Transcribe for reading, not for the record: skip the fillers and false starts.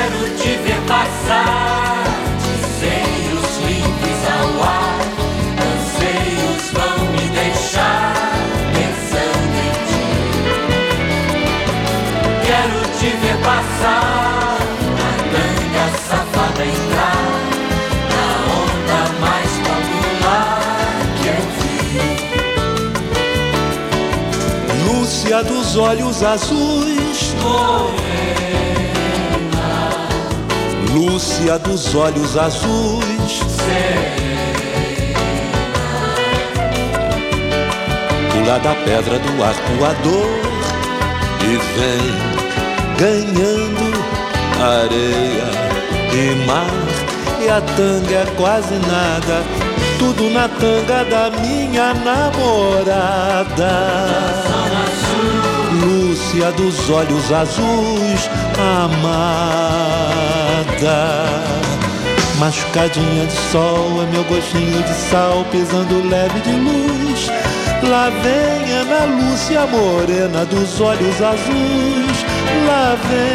Quero te ver passar de seios livres ao ar. Anseios vão me deixar pensando em ti. Quero te ver passar, a tanga safada entrar na onda mais popular que eu vi. Lúcia dos olhos azuis, Lúcia dos olhos azuis, pula da pedra do arcoador e vem ganhando areia e mar. E a tanga é quase nada, tudo na tanga da minha namorada. Lúcia dos olhos azuis, amada. Machucadinha de sol, é meu gostinho de sal, pisando leve de luz. Lá vem Ana Lúcia morena dos olhos azuis. Lá vem